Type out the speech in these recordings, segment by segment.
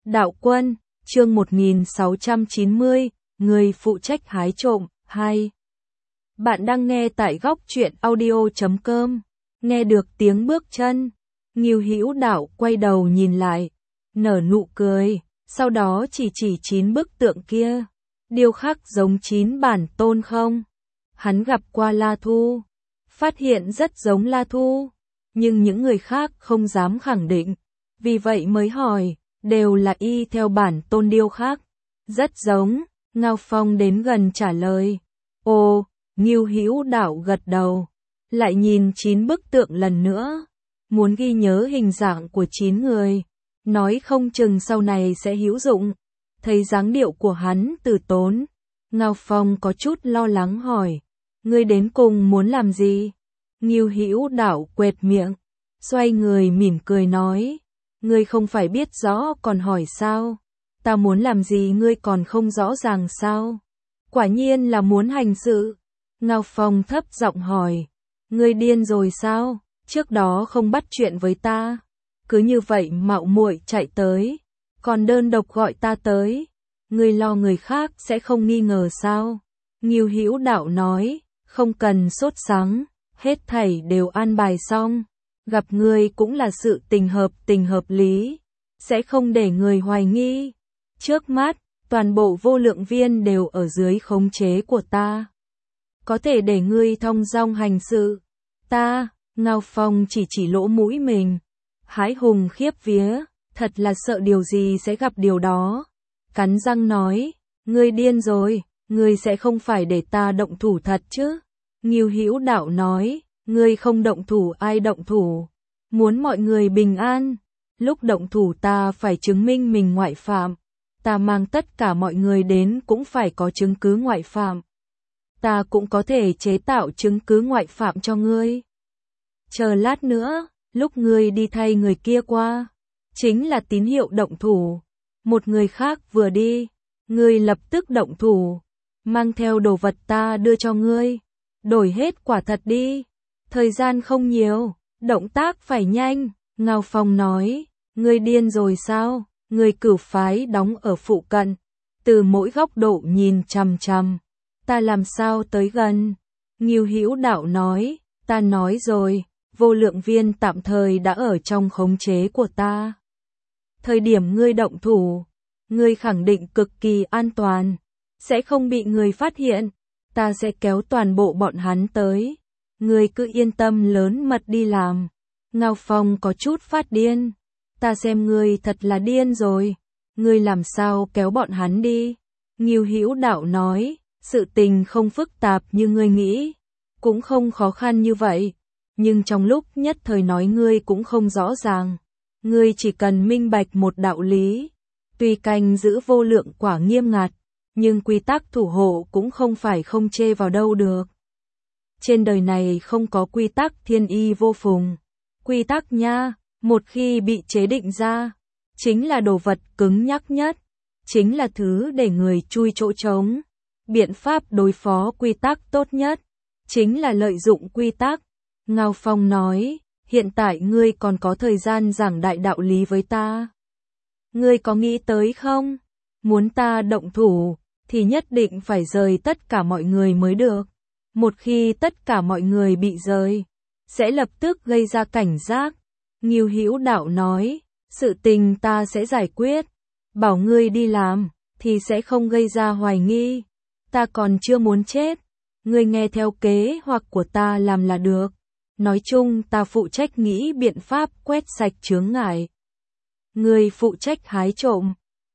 Đạo Quân, chương 1690, người phụ trách hái trộm, 2. Bạn đang nghe tại góc truyện audio.com, nghe được tiếng bước chân. Ngưu Hữu Đạo quay đầu nhìn lại, nở nụ cười, sau đó chỉ 9 bức tượng kia. Điêu khắc giống 9 bản tôn không? Hắn gặp qua La Thu, phát hiện rất giống La Thu, nhưng những người khác không dám khẳng định, vì vậy mới hỏi, đều là y theo bản tôn điêu khắc. Rất giống, Ngao Phong đến gần trả lời. Ồ, Ngưu Hữu Đạo gật đầu, lại nhìn 9 bức tượng lần nữa, muốn ghi nhớ hình dạng của 9 người, nói không chừng sau này sẽ hữu dụng. Thấy dáng điệu của hắn từ tốn, Ngao Phong có chút lo lắng hỏi, ngươi đến cùng muốn làm gì? Ngưu Hữu Đạo quệt miệng, xoay người mỉm cười nói, ngươi không phải biết rõ còn hỏi sao? Ta muốn làm gì ngươi còn không rõ ràng sao? Quả nhiên là muốn hành sự. Ngao Phong thấp giọng hỏi, ngươi điên rồi sao? Trước đó không bắt chuyện với ta, cứ như vậy mạo muội chạy tới, còn đơn độc gọi ta tới, ngươi lo người khác sẽ không nghi ngờ sao? Ngưu Hữu Đạo nói, không cần sốt sắng, hết thảy đều an bài xong, gặp ngươi cũng là sự tình hợp lý, sẽ không để người hoài nghi. Trước mắt, toàn bộ vô lượng viên đều ở dưới khống chế của ta, có thể để ngươi thong dong hành sự. Ta, Ngao Phong chỉ lỗ mũi mình, hãi hùng khiếp vía, thật là sợ điều gì sẽ gặp điều đó. Cắn răng nói, ngươi điên rồi, ngươi sẽ không phải để ta động thủ thật chứ? Ngưu Hữu Đạo nói, ngươi không động thủ ai động thủ? Muốn mọi người bình an, lúc động thủ ta phải chứng minh mình ngoại phạm. Ta mang tất cả mọi người đến cũng phải có chứng cứ ngoại phạm. Ta cũng có thể chế tạo chứng cứ ngoại phạm cho ngươi. Chờ lát nữa, lúc ngươi đi thay người kia qua, chính là tín hiệu động thủ. Một người khác vừa đi, ngươi lập tức động thủ, mang theo đồ vật ta đưa cho ngươi, đổi hết quả thật đi. Thời gian không nhiều, động tác phải nhanh. Ngao Phong nói, ngươi điên rồi sao? Người Cửu phái đóng ở phụ cận, từ mỗi góc độ nhìn chằm chằm, ta làm sao tới gần? Ngưu Hữu Đạo nói, ta nói rồi, vô lượng viên tạm thời đã ở trong khống chế của ta. Thời điểm ngươi động thủ, ngươi khẳng định cực kỳ an toàn, sẽ không bị người phát hiện, ta sẽ kéo toàn bộ bọn hắn tới, ngươi cứ yên tâm lớn mật đi làm. Ngao Phong có chút phát điên. Ta xem ngươi thật là điên rồi, ngươi làm sao kéo bọn hắn đi? Ngưu Hữu Đạo nói, sự tình không phức tạp như ngươi nghĩ, cũng không khó khăn như vậy, nhưng trong lúc nhất thời nói ngươi cũng không rõ ràng. Ngươi chỉ cần minh bạch một đạo lý, tuy canh giữ vô lượng quả nghiêm ngặt, nhưng quy tắc thủ hộ cũng không phải không chê vào đâu được. Trên đời này không có quy tắc thiên y vô phùng, quy tắc nha. Một khi bị chế định ra, chính là đồ vật cứng nhắc nhất, chính là thứ để người chui chỗ trống. Biện pháp đối phó quy tắc tốt nhất, chính là lợi dụng quy tắc. Ngao Phong nói, hiện tại ngươi còn có thời gian giảng đại đạo lý với ta. Ngươi có nghĩ tới không? Muốn ta động thủ, thì nhất định phải rời tất cả mọi người mới được. Một khi tất cả mọi người bị rời, sẽ lập tức gây ra cảnh giác. Ngưu Hữu Đạo nói, sự tình ta sẽ giải quyết, bảo ngươi đi làm, thì sẽ không gây ra hoài nghi, ta còn chưa muốn chết, ngươi nghe theo kế hoạch của ta làm là được, nói chung ta phụ trách nghĩ biện pháp quét sạch chướng ngại. Ngươi phụ trách hái trộm,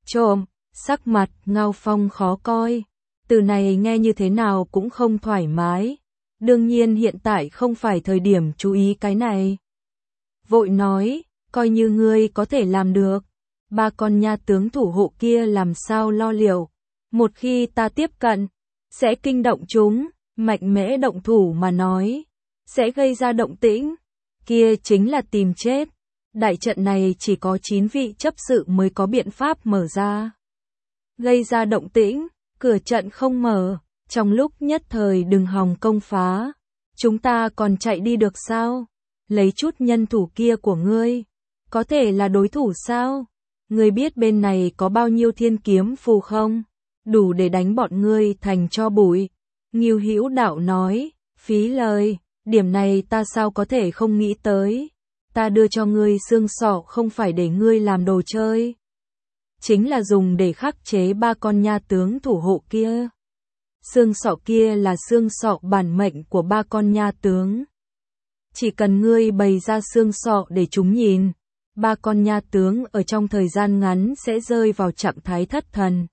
sắc mặt Ngao Phong khó coi, từ này nghe như thế nào cũng không thoải mái, đương nhiên hiện tại không phải thời điểm chú ý cái này. Vội nói, coi như ngươi có thể làm được, 3 con nha tướng thủ hộ kia làm sao lo liệu, một khi ta tiếp cận, sẽ kinh động chúng, mạnh mẽ động thủ mà nói, sẽ gây ra động tĩnh, kia chính là tìm chết. Đại trận này chỉ có 9 vị chấp sự mới có biện pháp mở ra. Gây ra động tĩnh, cửa trận không mở, trong lúc nhất thời đừng hòng công phá, chúng ta còn chạy đi được sao? Lấy chút nhân thủ kia của ngươi, có thể là đối thủ sao? Ngươi biết bên này có bao nhiêu thiên kiếm phù không? Đủ để đánh bọn ngươi thành tro bụi. Ngưu Hữu Đạo nói, phí lời, điểm này ta sao có thể không nghĩ tới. Ta đưa cho ngươi xương sọ không phải để ngươi làm đồ chơi. Chính là dùng để khắc chế 3 con nha tướng thủ hộ kia. Xương sọ kia là xương sọ bản mệnh của 3 con nha tướng. Chỉ cần ngươi bày ra xương sọ để chúng nhìn, 3 con nha tướng ở trong thời gian ngắn sẽ rơi vào trạng thái thất thần.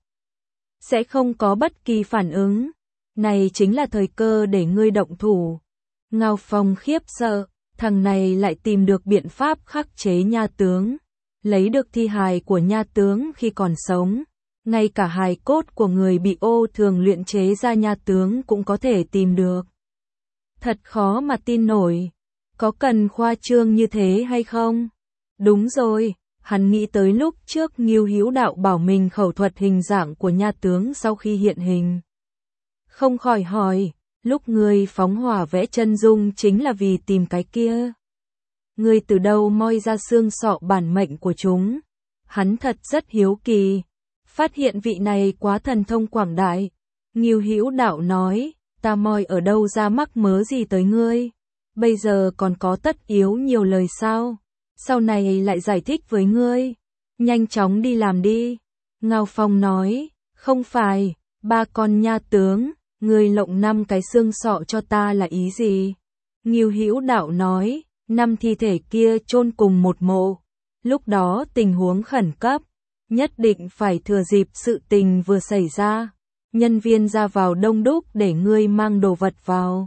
Sẽ không có bất kỳ phản ứng. Này chính là thời cơ để ngươi động thủ. Ngao Phong khiếp sợ, thằng này lại tìm được biện pháp khắc chế nha tướng. Lấy được thi hài của nha tướng khi còn sống. Ngay cả hài cốt của người bị ô thường luyện chế ra nha tướng cũng có thể tìm được. Thật khó mà tin nổi. Có cần khoa trương như thế hay không? Đúng rồi, hắn nghĩ tới lúc trước Ngưu Hữu Đạo bảo mình khẩu thuật hình dạng của nha tướng sau khi hiện hình. Không khỏi hỏi, lúc ngươi phóng hỏa vẽ chân dung chính là vì tìm cái kia. Ngươi từ đâu moi ra xương sọ bản mệnh của chúng? Hắn thật rất hiếu kỳ. Phát hiện vị này quá thần thông quảng đại. Ngưu Hữu Đạo nói, ta moi ở đâu ra mắc mớ gì tới ngươi? Bây giờ còn có tất yếu nhiều lời sao? Sau này lại giải thích với ngươi. Nhanh chóng đi làm đi. Ngao Phong nói, không phải, 3 con nha tướng, ngươi lộng 5 cái xương sọ cho ta là ý gì? Ngưu Hữu Đạo nói, 5 thi thể kia chôn cùng một mộ. Lúc đó tình huống khẩn cấp, nhất định phải thừa dịp sự tình vừa xảy ra. Nhân viên ra vào đông đúc để ngươi mang đồ vật vào.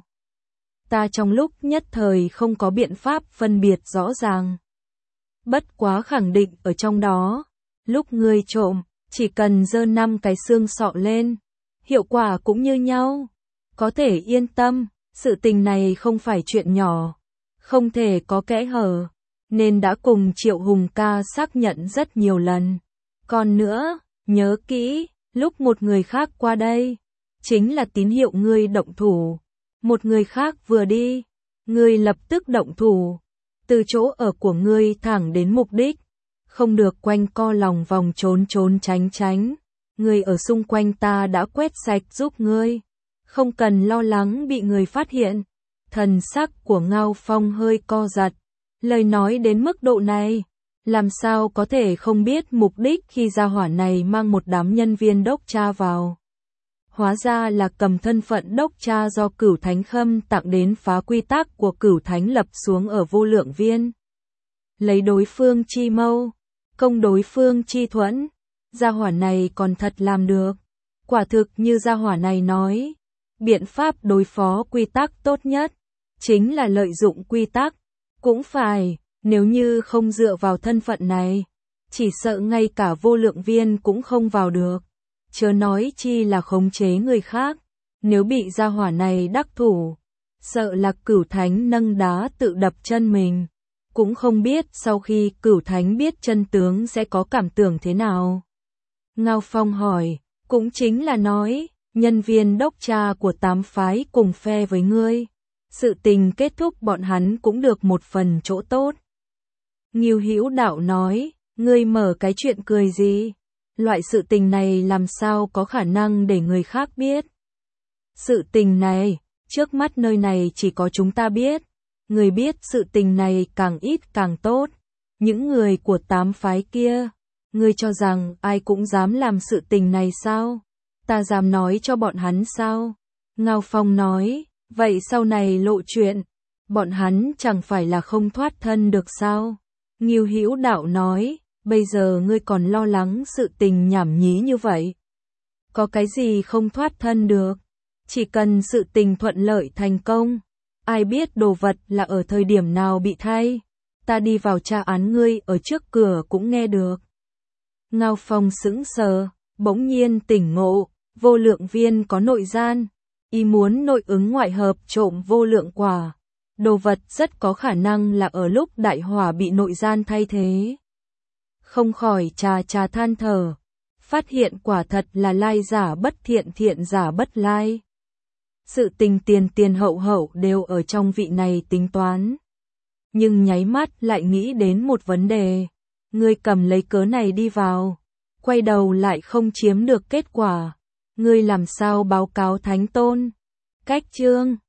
Ta trong lúc nhất thời không có biện pháp phân biệt rõ ràng. Bất quá khẳng định ở trong đó, lúc ngươi trộm, chỉ cần giơ 5 cái xương sọ lên, hiệu quả cũng như nhau. Có thể yên tâm, sự tình này không phải chuyện nhỏ, không thể có kẽ hở, nên đã cùng Triệu Hùng ca xác nhận rất nhiều lần. Còn nữa, nhớ kỹ, lúc một người khác qua đây, chính là tín hiệu ngươi động thủ. Một người khác vừa đi, ngươi lập tức động thủ. Từ chỗ ở của ngươi thẳng đến mục đích, không được quanh co lòng vòng trốn trốn tránh tránh. Ngươi ở xung quanh ta đã quét sạch giúp ngươi, không cần lo lắng bị người phát hiện. Thần sắc của Ngao Phong hơi co giật, lời nói đến mức độ này, làm sao có thể không biết mục đích khi gia hỏa này mang một đám nhân viên đốc tra vào. Hóa ra là cầm thân phận đốc tra do Cửu Thánh Khâm tặng đến phá quy tắc của Cửu Thánh lập xuống ở Vô Lượng Viên. Lấy đối phương chi mâu, công đối phương chi thuẫn, gia hỏa này còn thật làm được. Quả thực như gia hỏa này nói, biện pháp đối phó quy tắc tốt nhất, chính là lợi dụng quy tắc. Cũng phải, nếu như không dựa vào thân phận này, chỉ sợ ngay cả Vô Lượng Viên cũng không vào được. Chớ nói chi là khống chế người khác, nếu bị gia hỏa này đắc thủ, sợ là Cửu Thánh nâng đá tự đập chân mình, cũng không biết sau khi Cửu Thánh biết chân tướng sẽ có cảm tưởng thế nào. Ngao Phong hỏi, cũng chính là nói, nhân viên đốc tra của 8 phái cùng phe với ngươi, sự tình kết thúc bọn hắn cũng được một phần chỗ tốt. Ngưu Hữu Đạo nói, ngươi mở cái chuyện cười gì? Loại sự tình này làm sao có khả năng để người khác biết. Sự tình này, trước mắt nơi này chỉ có chúng ta biết. Người biết sự tình này càng ít càng tốt. Những người của 8 phái kia, ngươi cho rằng ai cũng dám làm sự tình này sao? Ta dám nói cho bọn hắn sao? Ngao Phong nói, vậy sau này lộ chuyện, bọn hắn chẳng phải là không thoát thân được sao? Ngưu Hữu Đạo nói, bây giờ ngươi còn lo lắng sự tình nhảm nhí như vậy. Có cái gì không thoát thân được? Chỉ cần sự tình thuận lợi thành công. Ai biết đồ vật là ở thời điểm nào bị thay. Ta đi vào tra án ngươi ở trước cửa cũng nghe được. Ngao Phong sững sờ, bỗng nhiên tỉnh ngộ, Vô Lượng Viên có nội gian. Y muốn nội ứng ngoại hợp trộm vô lượng quả. Đồ vật rất có khả năng là ở lúc đại hỏa bị nội gian thay thế. Không khỏi trà than thở, phát hiện quả thật là lai giả bất thiện thiện giả bất lai. Sự tình tiền hậu đều ở trong vị này tính toán. Nhưng nháy mắt lại nghĩ đến một vấn đề. Ngươi cầm lấy cớ này đi vào, quay đầu lại không chiếm được kết quả. Ngươi làm sao báo cáo thánh tôn? Cách chương